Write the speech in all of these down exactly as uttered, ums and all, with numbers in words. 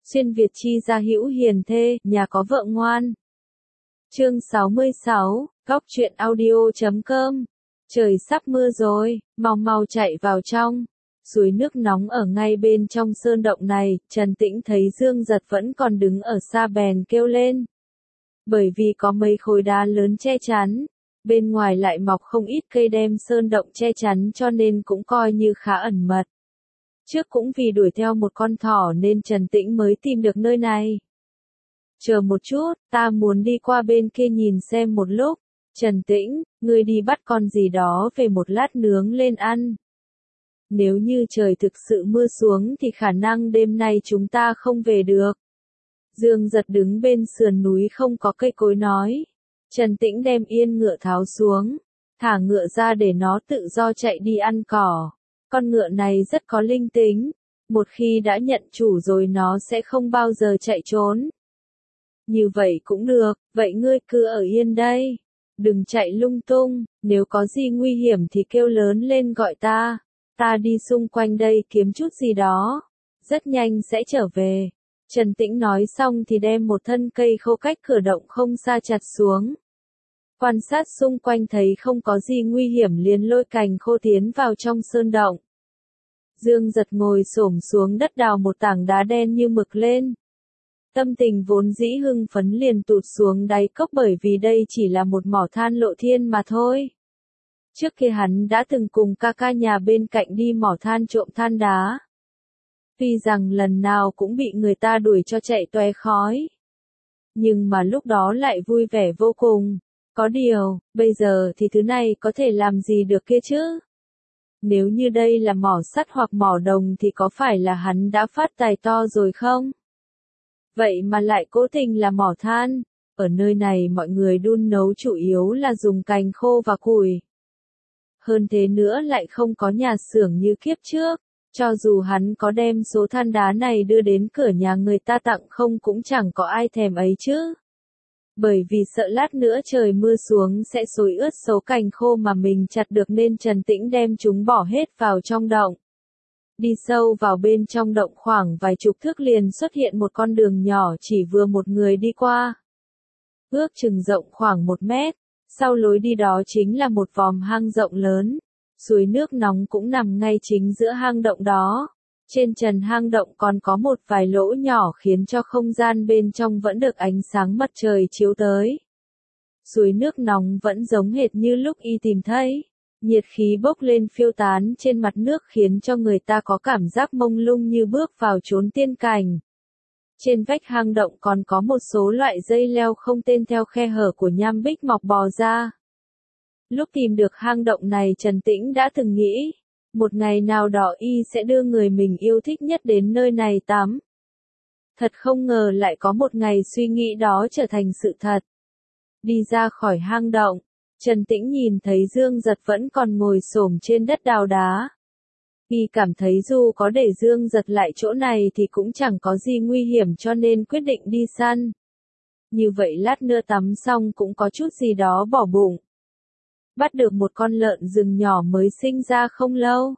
Xuyên Việt chi gia hữu hiền thê, nhà có vợ ngoan. Chương sáu mươi sáu, góc truyện audio chấm com. Trời sắp mưa rồi, mau mau chạy vào trong. Suối nước nóng ở ngay bên trong sơn động này, Trần Tĩnh thấy Dương Giật vẫn còn đứng ở xa bèn kêu lên. Bởi vì có mấy khối đá lớn che chắn, bên ngoài lại mọc không ít cây đem sơn động che chắn cho nên cũng coi như khá ẩn mật. Trước cũng vì đuổi theo một con thỏ nên Trần Tĩnh mới tìm được nơi này. Chờ một chút, ta muốn đi qua bên kia nhìn xem một lúc. Trần Tĩnh, ngươi đi bắt con gì đó về một lát nướng lên ăn. Nếu như trời thực sự mưa xuống thì khả năng đêm nay chúng ta không về được. Dương Giật đứng bên sườn núi không có cây cối nói. Trần Tĩnh đem yên ngựa tháo xuống, thả ngựa ra để nó tự do chạy đi ăn cỏ. Con ngựa này rất có linh tính, một khi đã nhận chủ rồi nó sẽ không bao giờ chạy trốn. Như vậy cũng được, vậy ngươi cứ ở yên đây. Đừng chạy lung tung, nếu có gì nguy hiểm thì kêu lớn lên gọi ta. Ta đi xung quanh đây kiếm chút gì đó, rất nhanh sẽ trở về. Trần Tĩnh nói xong thì đem một thân cây khô cách cửa động không xa chặt xuống. Quan sát xung quanh thấy không có gì nguy hiểm liền lôi cành khô tiến vào trong sơn động. Dương Giật ngồi xổm xuống đất đào một tảng đá đen như mực lên. Tâm tình vốn dĩ hưng phấn liền tụt xuống đáy cốc bởi vì đây chỉ là một mỏ than lộ thiên mà thôi. Trước kia hắn đã từng cùng ca ca nhà bên cạnh đi mỏ than trộm than đá. Tuy rằng lần nào cũng bị người ta đuổi cho chạy toe khói. Nhưng mà lúc đó lại vui vẻ vô cùng. Có điều, bây giờ thì thứ này có thể làm gì được kia chứ? Nếu như đây là mỏ sắt hoặc mỏ đồng thì có phải là hắn đã phát tài to rồi không? Vậy mà lại cố tình là mỏ than. Ở nơi này mọi người đun nấu chủ yếu là dùng cành khô và củi. Hơn thế nữa lại không có nhà xưởng như kiếp trước. Cho dù hắn có đem số than đá này đưa đến cửa nhà người ta tặng không cũng chẳng có ai thèm ấy chứ. Bởi vì sợ lát nữa trời mưa xuống sẽ xối ướt số cành khô mà mình chặt được nên Trần Tĩnh đem chúng bỏ hết vào trong động. Đi sâu vào bên trong động khoảng vài chục thước liền xuất hiện một con đường nhỏ chỉ vừa một người đi qua. Ước chừng rộng khoảng một mét, sau lối đi đó chính là một vòm hang rộng lớn. Suối nước nóng cũng nằm ngay chính giữa hang động đó. Trên trần hang động còn có một vài lỗ nhỏ khiến cho không gian bên trong vẫn được ánh sáng mặt trời chiếu tới. Suối nước nóng vẫn giống hệt như lúc y tìm thấy. Nhiệt khí bốc lên phiêu tán trên mặt nước khiến cho người ta có cảm giác mông lung như bước vào chốn tiên cảnh. Trên vách hang động còn có một số loại dây leo không tên theo khe hở của nham bích mọc bò ra. Lúc tìm được hang động này Trần Tĩnh đã từng nghĩ, một ngày nào đó y sẽ đưa người mình yêu thích nhất đến nơi này tắm. Thật không ngờ lại có một ngày suy nghĩ đó trở thành sự thật. Đi ra khỏi hang động, Trần Tĩnh nhìn thấy Dương Giật vẫn còn ngồi xổm trên đất đào đá. Y cảm thấy dù có để Dương Giật lại chỗ này thì cũng chẳng có gì nguy hiểm cho nên quyết định đi săn. Như vậy lát nữa tắm xong cũng có chút gì đó bỏ bụng. Bắt được một con lợn rừng nhỏ mới sinh ra không lâu.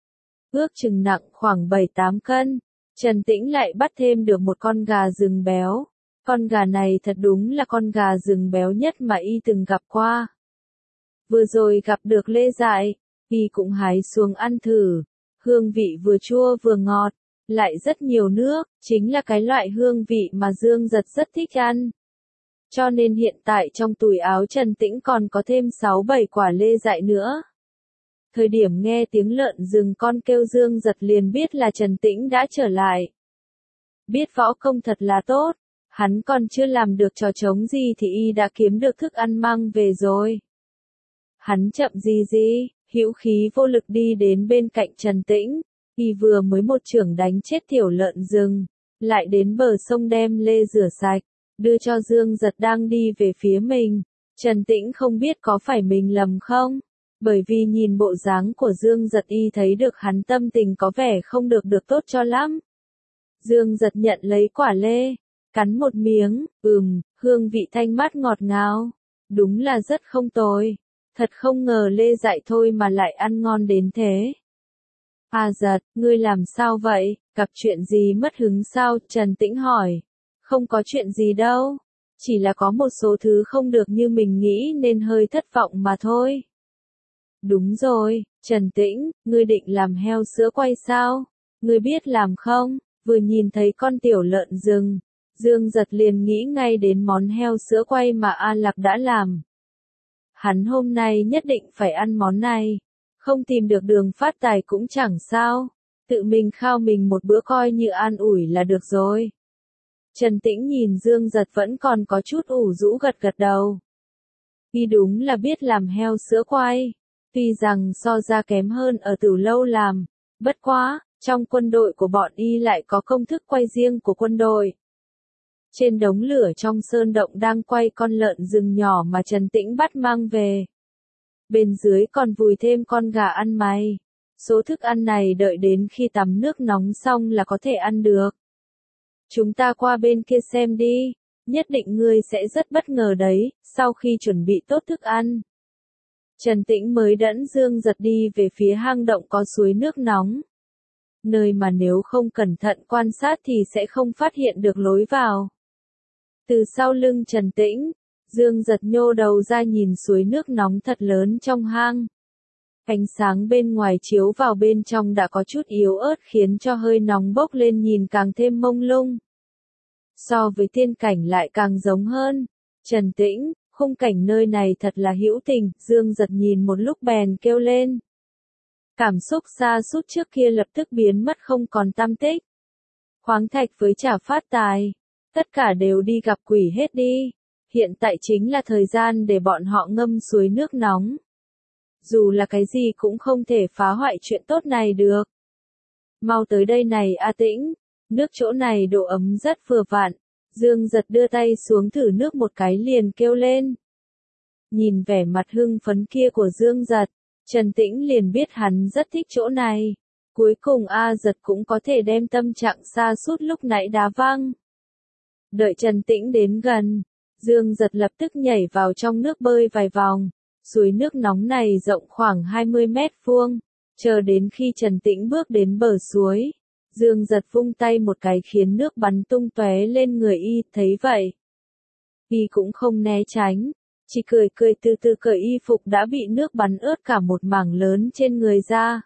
Ước chừng nặng khoảng bảy tám cân. Trần Tĩnh lại bắt thêm được một con gà rừng béo. Con gà này thật đúng là con gà rừng béo nhất mà y từng gặp qua. Vừa rồi gặp được Lê Dại, y cũng hái xuống ăn thử. Hương vị vừa chua vừa ngọt, lại rất nhiều nước, chính là cái loại hương vị mà Dương Giật rất thích ăn. Cho nên hiện tại trong túi áo Trần Tĩnh còn có thêm sáu bảy quả Lê Dại nữa. Thời điểm nghe tiếng lợn rừng con kêu Dương Giật liền biết là Trần Tĩnh đã trở lại. Biết võ công thật là tốt, hắn còn chưa làm được trò trống gì thì y đã kiếm được thức ăn mang về rồi. Hắn chậm gì gì, hữu khí vô lực đi đến bên cạnh Trần Tĩnh, y vừa mới một chưởng đánh chết tiểu lợn rừng, lại đến bờ sông đem Lê rửa sạch. Đưa cho Dương Giật đang đi về phía mình. Trần Tĩnh không biết có phải mình lầm không? Bởi vì nhìn bộ dáng của Dương Giật y thấy được hắn tâm tình có vẻ không được được tốt cho lắm. Dương Giật nhận lấy quả lê, cắn một miếng, ừm, hương vị thanh mát ngọt ngào. Đúng là rất không tồi. Thật không ngờ Lê Dại thôi mà lại ăn ngon đến thế. A Giật, ngươi làm sao vậy, gặp chuyện gì mất hứng sao? Trần Tĩnh hỏi. Không có chuyện gì đâu. Chỉ là có một số thứ không được như mình nghĩ nên hơi thất vọng mà thôi. Đúng rồi, Trần Tĩnh, ngươi định làm heo sữa quay sao? Ngươi biết làm không? Vừa nhìn thấy con tiểu lợn rừng, Dương Giật liền nghĩ ngay đến món heo sữa quay mà A Lạc đã làm. Hắn hôm nay nhất định phải ăn món này. Không tìm được đường phát tài cũng chẳng sao. Tự mình khao mình một bữa coi như an ủi là được rồi. Trần Tĩnh nhìn Dương Giật vẫn còn có chút ủ rũ gật gật đầu. Y đúng là biết làm heo sữa quay. Tuy rằng so ra kém hơn ở Tử Lâu làm. Bất quá, trong quân đội của bọn Y lại có công thức quay riêng của quân đội. Trên đống lửa trong sơn động đang quay con lợn rừng nhỏ mà Trần Tĩnh bắt mang về. Bên dưới còn vùi thêm con gà ăn mày. Số thức ăn này đợi đến khi tắm nước nóng xong là có thể ăn được. Chúng ta qua bên kia xem đi. Nhất định ngươi sẽ rất bất ngờ đấy, sau khi chuẩn bị tốt thức ăn. Trần Tĩnh mới dẫn Dương Giật đi về phía hang động có suối nước nóng. Nơi mà nếu không cẩn thận quan sát thì sẽ không phát hiện được lối vào. Từ sau lưng Trần Tĩnh, Dương Giật nhô đầu ra nhìn suối nước nóng thật lớn trong hang. Ánh sáng bên ngoài chiếu vào bên trong đã có chút yếu ớt khiến cho hơi nóng bốc lên nhìn càng thêm mông lung. So với tiên cảnh lại càng giống hơn. Trần Tĩnh, khung cảnh nơi này thật là hữu tình, Dương Giật nhìn một lúc bèn kêu lên. Cảm xúc sa sút trước kia lập tức biến mất không còn tăm tích. Khoáng thạch với trả phát tài, tất cả đều đi gặp quỷ hết đi. Hiện tại chính là thời gian để bọn họ ngâm suối nước nóng. Dù là cái gì cũng không thể phá hoại chuyện tốt này được. Mau tới đây này A Tĩnh, nước chỗ này độ ấm rất vừa vặn. Dương Giật đưa tay xuống thử nước một cái liền kêu lên. Nhìn vẻ mặt hưng phấn kia của Dương Giật, Trần Tĩnh liền biết hắn rất thích chỗ này. Cuối cùng A Giật cũng có thể đem tâm trạng sa sút lúc nãy đá văng. Đợi Trần Tĩnh đến gần, Dương Giật lập tức nhảy vào trong nước bơi vài vòng. Suối nước nóng này rộng khoảng hai mươi mét vuông. Chờ đến khi Trần Tĩnh bước đến bờ suối, Dương Giật vung tay một cái khiến nước bắn tung tóe lên người Y, thấy vậy. Y cũng không né tránh, chỉ cười cười từ từ cởi y phục đã bị nước bắn ướt cả một mảng lớn trên người ra.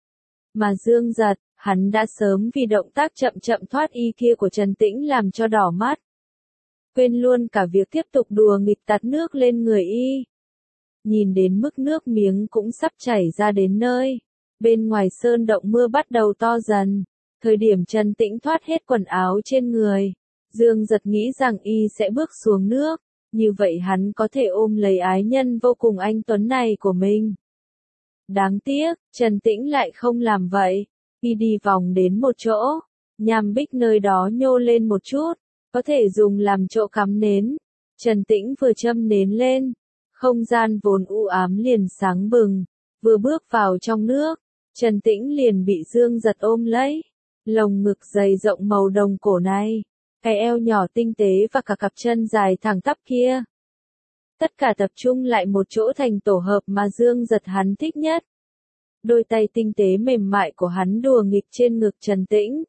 Mà Dương Giật, hắn đã sớm vì động tác chậm chậm thoát y kia của Trần Tĩnh làm cho đỏ mắt. Quên luôn cả việc tiếp tục đùa nghịch tạt nước lên người Y. Nhìn đến mức nước miếng cũng sắp chảy ra đến nơi. Bên ngoài sơn động mưa bắt đầu to dần. Thời điểm Trần Tĩnh thoát hết quần áo trên người, Dương Giật nghĩ rằng Y sẽ bước xuống nước. Như vậy hắn có thể ôm lấy ái nhân vô cùng anh tuấn này của mình. Đáng tiếc, Trần Tĩnh lại không làm vậy. Y đi vòng đến một chỗ, nhằm bích nơi đó nhô lên một chút, có thể dùng làm chỗ cắm nến. Trần Tĩnh vừa châm nến lên, không gian vốn u ám liền sáng bừng. Vừa bước vào trong nước, Trần Tĩnh liền bị Dương Giật ôm lấy. Lồng ngực dày rộng màu đồng cổ này, cái eo nhỏ tinh tế và cả cặp chân dài thẳng tắp kia. Tất cả tập trung lại một chỗ thành tổ hợp mà Dương Giật hắn thích nhất. Đôi tay tinh tế mềm mại của hắn đùa nghịch trên ngực Trần Tĩnh.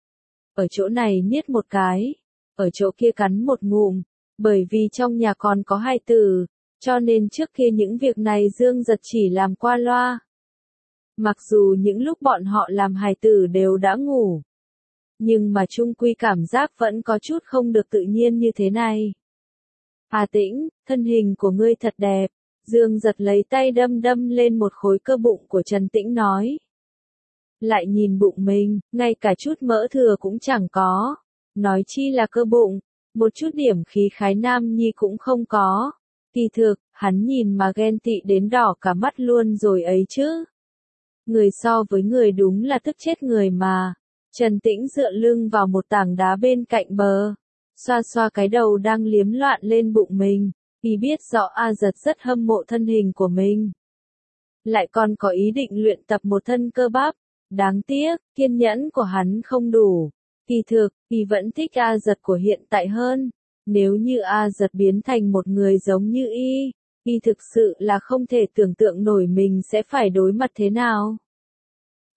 Ở chỗ này niết một cái, ở chỗ kia cắn một ngụm, bởi vì trong nhà còn có hai tử, cho nên trước kia những việc này Dương Giật chỉ làm qua loa. Mặc dù những lúc bọn họ làm hài tử đều đã ngủ, nhưng mà chung quy cảm giác vẫn có chút không được tự nhiên như thế này. A Tĩnh, thân hình của ngươi thật đẹp. Dương Giật lấy tay đâm đâm lên một khối cơ bụng của Trần Tĩnh nói. Lại nhìn bụng mình, ngay cả chút mỡ thừa cũng chẳng có. Nói chi là cơ bụng, một chút điểm khí khái nam nhi cũng không có. Kỳ thực, hắn nhìn mà ghen tị đến đỏ cả mắt luôn rồi ấy chứ. Người so với người đúng là tức chết người mà. Trần Tĩnh dựa lưng vào một tảng đá bên cạnh bờ, xoa xoa cái đầu đang liếm loạn lên bụng mình, vì biết rõ A Giật rất hâm mộ thân hình của mình. Lại còn có ý định luyện tập một thân cơ bắp, đáng tiếc, kiên nhẫn của hắn không đủ. Kỳ thực, y vẫn thích A Giật của hiện tại hơn. Nếu như A Giật biến thành một người giống như y, y thực sự là không thể tưởng tượng nổi mình sẽ phải đối mặt thế nào.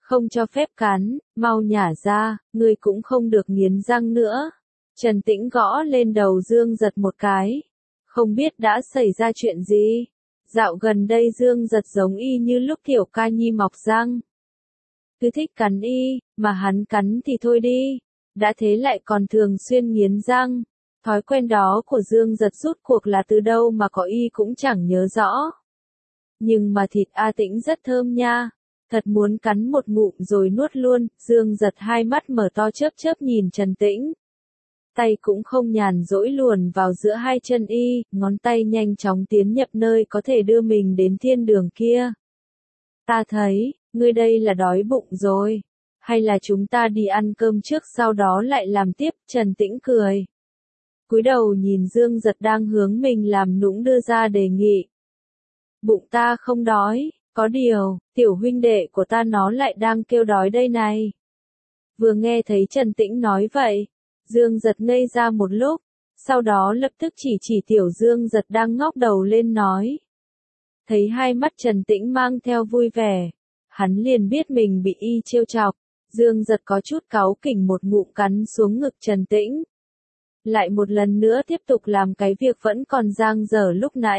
Không cho phép cắn, mau nhả ra, ngươi cũng không được nghiến răng nữa. Trần Tĩnh gõ lên đầu Dương Giật một cái. Không biết đã xảy ra chuyện gì. Dạo gần đây Dương Giật giống y như lúc Tiểu Ca Nhi mọc răng. Cứ thích cắn y, mà hắn cắn thì thôi đi. Đã thế lại còn thường xuyên nghiến răng. Thói quen đó của Dương Giật rút cuộc là từ đâu mà có y cũng chẳng nhớ rõ. Nhưng mà thịt A Tĩnh rất thơm nha. Thật muốn cắn một ngụm rồi nuốt luôn. Dương Giật hai mắt mở to chớp chớp nhìn Trần Tĩnh. Tay cũng không nhàn rỗi luồn vào giữa hai chân y, ngón tay nhanh chóng tiến nhập nơi có thể đưa mình đến thiên đường kia. Ta thấy, ngươi đây là đói bụng rồi. Hay là chúng ta đi ăn cơm trước sau đó lại làm tiếp, Trần Tĩnh cười. Cúi đầu nhìn Dương Giật đang hướng mình làm nũng đưa ra đề nghị. Bụng ta không đói, có điều, tiểu huynh đệ của ta nó lại đang kêu đói đây này. Vừa nghe thấy Trần Tĩnh nói vậy, Dương Giật ngây ra một lúc, sau đó lập tức chỉ chỉ tiểu Dương Giật đang ngóc đầu lên nói. Thấy hai mắt Trần Tĩnh mang theo vui vẻ, hắn liền biết mình bị y trêu chọc. Dương Giật có chút cáu kỉnh một ngụm cắn xuống ngực Trần Tĩnh. Lại một lần nữa tiếp tục làm cái việc vẫn còn dang dở lúc nãy.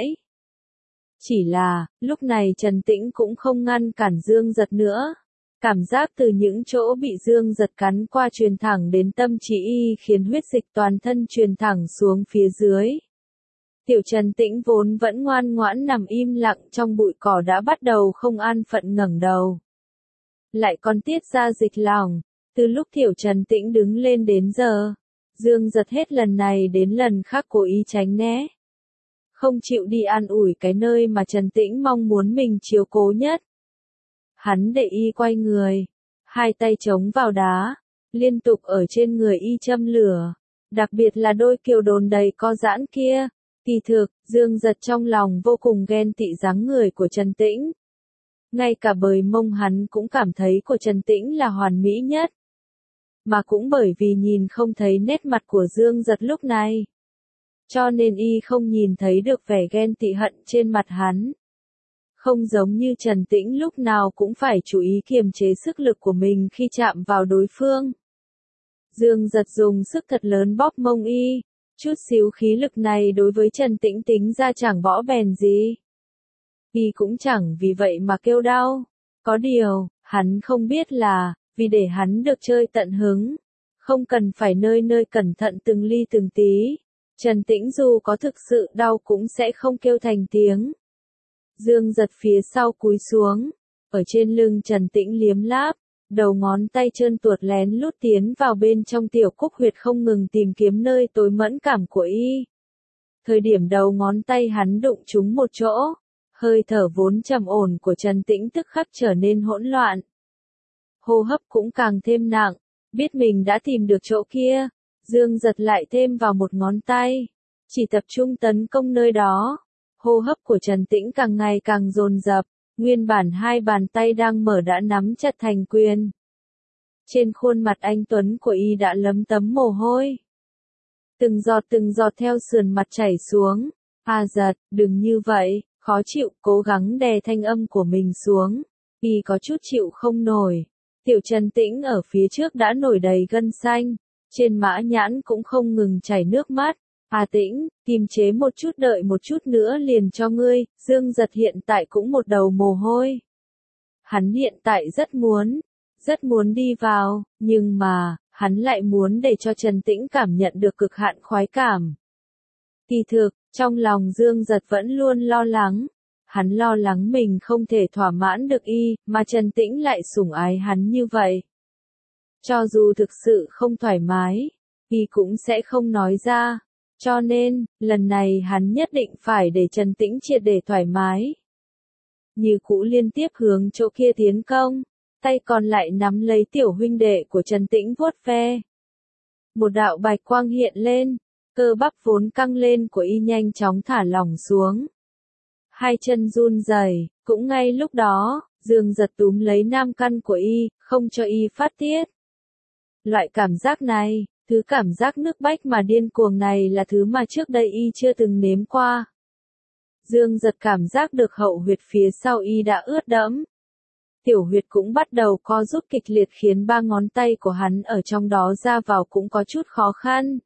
Chỉ là, lúc này Trần Tĩnh cũng không ngăn cản Dương Giật nữa. Cảm giác từ những chỗ bị Dương Giật cắn qua truyền thẳng đến tâm trí y khiến huyết dịch toàn thân truyền thẳng xuống phía dưới. Tiểu Trần Tĩnh vốn vẫn ngoan ngoãn nằm im lặng trong bụi cỏ đã bắt đầu không an phận ngẩng đầu. Lại còn tiết ra dịch lòng, từ lúc Tiểu Trần Tĩnh đứng lên đến giờ, Dương Giật hết lần này đến lần khác cố ý tránh né. Không chịu đi an ủi cái nơi mà Trần Tĩnh mong muốn mình chiếu cố nhất. Hắn để y quay người, hai tay chống vào đá, liên tục ở trên người y châm lửa, đặc biệt là đôi kiều đồn đầy co giãn kia. Kỳ thực, Dương Giật trong lòng vô cùng ghen tị dáng người của Trần Tĩnh. Ngay cả bời mông hắn cũng cảm thấy của Trần Tĩnh là hoàn mỹ nhất. Mà cũng bởi vì nhìn không thấy nét mặt của Dương Giật lúc này, cho nên y không nhìn thấy được vẻ ghen tị hận trên mặt hắn. Không giống như Trần Tĩnh lúc nào cũng phải chú ý kiềm chế sức lực của mình khi chạm vào đối phương. Dương Giật dùng sức thật lớn bóp mông y, chút xíu khí lực này đối với Trần Tĩnh tính ra chẳng bỏ bèn gì. Y cũng chẳng vì vậy mà kêu đau. Có điều, hắn không biết là, vì để hắn được chơi tận hứng, không cần phải nơi nơi cẩn thận từng ly từng tí, Trần Tĩnh dù có thực sự đau cũng sẽ không kêu thành tiếng. Dương Giật phía sau cúi xuống, ở trên lưng Trần Tĩnh liếm láp, đầu ngón tay trơn tuột lén lút tiến vào bên trong tiểu cúc huyệt không ngừng tìm kiếm nơi tối mẫn cảm của y. Thời điểm đầu ngón tay hắn đụng trúng một chỗ, hơi thở vốn trầm ổn của Trần Tĩnh tức khắc trở nên hỗn loạn. Hô hấp cũng càng thêm nặng, biết mình đã tìm được chỗ kia, Dương Giật lại thêm vào một ngón tay, chỉ tập trung tấn công nơi đó. Hô hấp của Trần Tĩnh càng ngày càng dồn dập, nguyên bản hai bàn tay đang mở đã nắm chặt thành quyền. Trên khuôn mặt anh tuấn của y đã lấm tấm mồ hôi. Từng giọt từng giọt theo sườn mặt chảy xuống. A Giật, đừng như vậy, khó chịu, cố gắng đè thanh âm của mình xuống. Y có chút chịu không nổi. Tiểu Trần Tĩnh ở phía trước đã nổi đầy gân xanh, trên mã nhãn cũng không ngừng chảy nước mắt. A Tĩnh, kiềm chế một chút, đợi một chút nữa liền cho ngươi. Dương Giật hiện tại cũng một đầu mồ hôi. Hắn hiện tại rất muốn, rất muốn đi vào, nhưng mà, hắn lại muốn để cho Trần Tĩnh cảm nhận được cực hạn khoái cảm. Kỳ thực, trong lòng Dương Giật vẫn luôn lo lắng. Hắn lo lắng mình không thể thỏa mãn được y, mà Trần Tĩnh lại sủng ái hắn như vậy. Cho dù thực sự không thoải mái, y cũng sẽ không nói ra. Cho nên, lần này hắn nhất định phải để Trần Tĩnh triệt để thoải mái. Như cũ liên tiếp hướng chỗ kia tiến công, tay còn lại nắm lấy tiểu huynh đệ của Trần Tĩnh vuốt ve. Một đạo bạch quang hiện lên, cơ bắp vốn căng lên của y nhanh chóng thả lỏng xuống. Hai chân run rẩy, cũng ngay lúc đó, Dương Giật túm lấy nam căn của y, không cho y phát tiết. Loại cảm giác này, thứ cảm giác nước bách mà điên cuồng này là thứ mà trước đây y chưa từng nếm qua. Dương Giật cảm giác được hậu huyệt phía sau y đã ướt đẫm. tiểu huyệt cũng bắt đầu co rút kịch liệt khiến ba ngón tay của hắn ở trong đó ra vào cũng có chút khó khăn.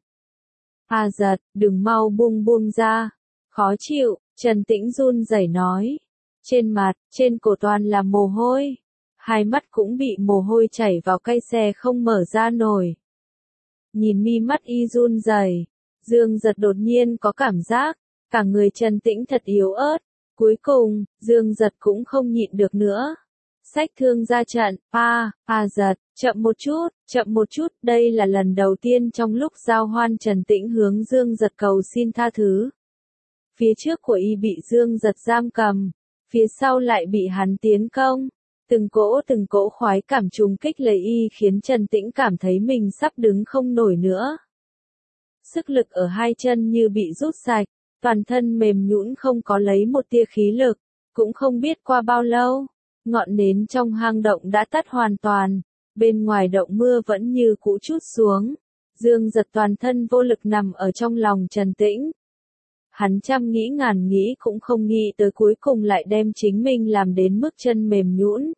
A Giật, đừng mau buông buông ra. Khó chịu, Trần Tĩnh run rẩy nói. Trên mặt, trên cổ toàn là mồ hôi. Hai mắt cũng bị mồ hôi chảy vào cay xè không mở ra nổi. Nhìn mi mắt y run rẩy, Dương Giật đột nhiên có cảm giác, cả người Trần Tĩnh thật yếu ớt. Cuối cùng, Dương Giật cũng không nhịn được nữa. Xách thương ra trận, a, a Giật, chậm một chút, chậm một chút, đây là lần đầu tiên trong lúc giao hoan Trần Tĩnh hướng Dương Giật cầu xin tha thứ. Phía trước của y bị Dương Giật giam cầm, phía sau lại bị hắn tiến công. Từng cỗ từng cỗ khoái cảm trùng kích lấy y khiến Trần Tĩnh cảm thấy mình sắp đứng không nổi nữa. Sức lực ở hai chân như bị rút sạch, toàn thân mềm nhũn không có lấy một tia khí lực, cũng không biết qua bao lâu, ngọn nến trong hang động đã tắt hoàn toàn, bên ngoài động mưa vẫn như cũ trút xuống. Dương Giật toàn thân vô lực nằm ở trong lòng Trần Tĩnh. Hắn trăm nghĩ ngàn nghĩ cũng không nghĩ tới cuối cùng lại đem chính mình làm đến mức chân mềm nhũn.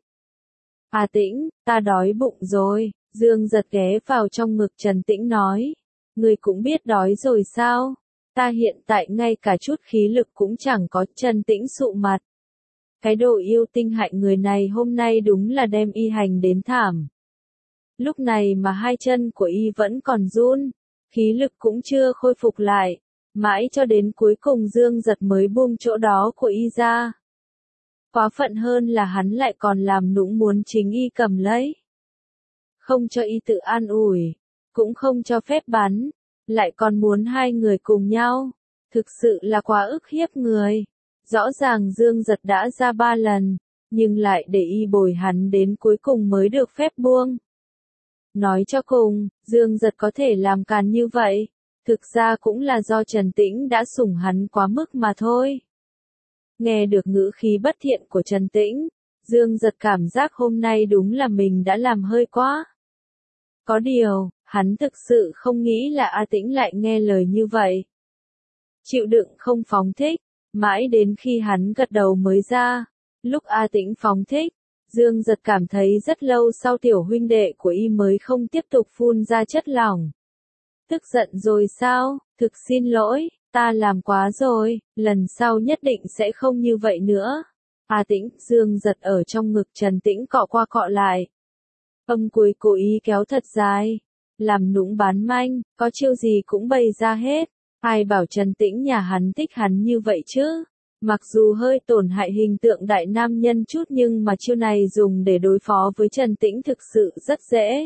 A Tĩnh, ta đói bụng rồi, Dương Giật ghé vào trong ngực Trần Tĩnh nói. Ngươi cũng biết đói rồi sao? Ta hiện tại ngay cả chút khí lực cũng chẳng có. Trần Tĩnh sụ mặt. Cái đồ yêu tinh hạnh người này hôm nay đúng là đem y hành đến thảm. Lúc này mà hai chân của y vẫn còn run, khí lực cũng chưa khôi phục lại, mãi cho đến cuối cùng Dương Giật mới buông chỗ đó của y ra. Quá phận hơn là hắn lại còn làm nũng muốn chính y cầm lấy. Không cho y tự an ủi, cũng không cho phép bắn, lại còn muốn hai người cùng nhau. Thực sự là quá ức hiếp người. Rõ ràng Dương Giật đã ra ba lần, nhưng lại để y bồi hắn đến cuối cùng mới được phép buông. Nói cho cùng, Dương Giật có thể làm càn như vậy, thực ra cũng là do Trần Tĩnh đã sủng hắn quá mức mà thôi. Nghe được ngữ khí bất thiện của Trần Tĩnh, Dương Giật cảm giác hôm nay đúng là mình đã làm hơi quá. Có điều, hắn thực sự không nghĩ là A Tĩnh lại nghe lời như vậy. Chịu đựng không phóng thích, mãi đến khi hắn gật đầu mới ra. Lúc A Tĩnh phóng thích, Dương Giật cảm thấy rất lâu sau tiểu huynh đệ của y mới không tiếp tục phun ra chất lỏng. Tức giận rồi sao? Thực xin lỗi, ta làm quá rồi, lần sau nhất định sẽ không như vậy nữa. A Tĩnh, Dương Giật ở trong ngực Trần Tĩnh cọ qua cọ lại. Âm cuối cố ý kéo thật dài, làm nũng bán manh, có chiêu gì cũng bày ra hết. Ai bảo Trần Tĩnh nhà hắn thích hắn như vậy chứ? Mặc dù hơi tổn hại hình tượng đại nam nhân chút nhưng mà chiêu này dùng để đối phó với Trần Tĩnh thực sự rất dễ.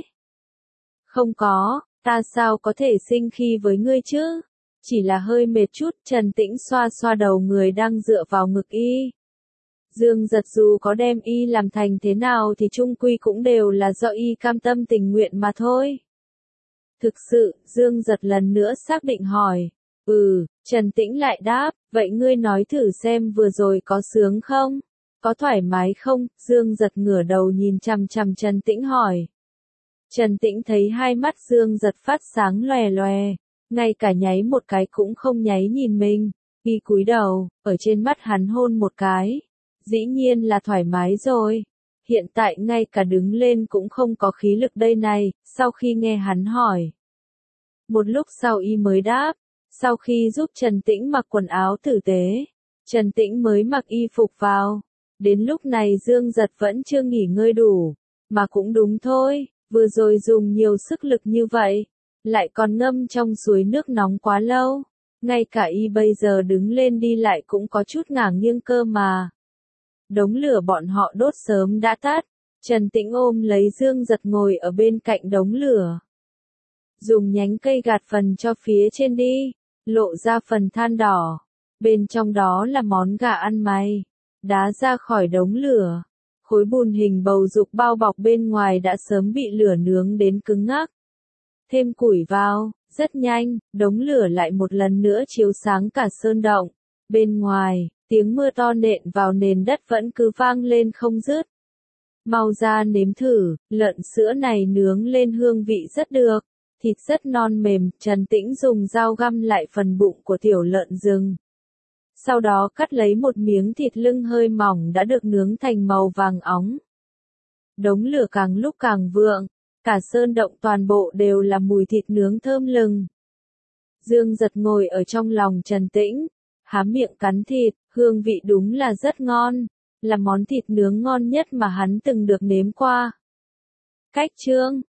Không có, ta sao có thể sinh khi với ngươi chứ? Chỉ là hơi mệt chút. Trần Tĩnh xoa xoa đầu người đang dựa vào ngực y. Dương Giật dù có đem y làm thành thế nào thì chung quy cũng đều là do y cam tâm tình nguyện mà thôi. Thực sự, Dương Giật lần nữa xác định hỏi. Ừ, Trần Tĩnh lại đáp, vậy ngươi nói thử xem vừa rồi có sướng không? Có thoải mái không? Dương Giật ngửa đầu nhìn chằm chằm Trần Tĩnh hỏi. Trần Tĩnh thấy hai mắt Dương Giật phát sáng lòe lòe, ngay cả nháy một cái cũng không nháy nhìn mình, y cúi đầu, ở trên mắt hắn hôn một cái. Dĩ nhiên là thoải mái rồi. Hiện tại ngay cả đứng lên cũng không có khí lực đây này, sau khi nghe hắn hỏi. Một lúc sau y mới đáp. Sau khi giúp Trần Tĩnh mặc quần áo tử tế, Trần Tĩnh mới mặc y phục vào. Đến lúc này Dương Giật vẫn chưa nghỉ ngơi đủ. Mà cũng đúng thôi, vừa rồi dùng nhiều sức lực như vậy, lại còn ngâm trong suối nước nóng quá lâu. Ngay cả y bây giờ đứng lên đi lại cũng có chút ngả nghiêng cơ mà. Đống lửa bọn họ đốt sớm đã tắt. Trần Tĩnh ôm lấy Dương Giật ngồi ở bên cạnh đống lửa. Dùng nhánh cây gạt phần cho phía trên đi, lộ ra phần than đỏ. Bên trong đó là món gà ăn mày. Đá ra khỏi đống lửa. Khối bùn hình bầu dục bao bọc bên ngoài đã sớm bị lửa nướng đến cứng ngắc. Thêm củi vào, rất nhanh, đống lửa lại một lần nữa chiếu sáng cả sơn động. Bên ngoài, tiếng mưa to nện vào nền đất vẫn cứ vang lên không dứt. Mau ra nếm thử, lợn sữa này nướng lên hương vị rất được, thịt rất non mềm. Trần Tĩnh dùng dao găm lại phần bụng của tiểu lợn rừng. Sau đó cắt lấy một miếng thịt lưng hơi mỏng đã được nướng thành màu vàng óng. Đống lửa càng lúc càng vượng, cả sơn động toàn bộ đều là mùi thịt nướng thơm lừng. Dương Giật ngồi ở trong lòng trấn tĩnh, há miệng cắn thịt, hương vị đúng là rất ngon, là món thịt nướng ngon nhất mà hắn từng được nếm qua. Cách chương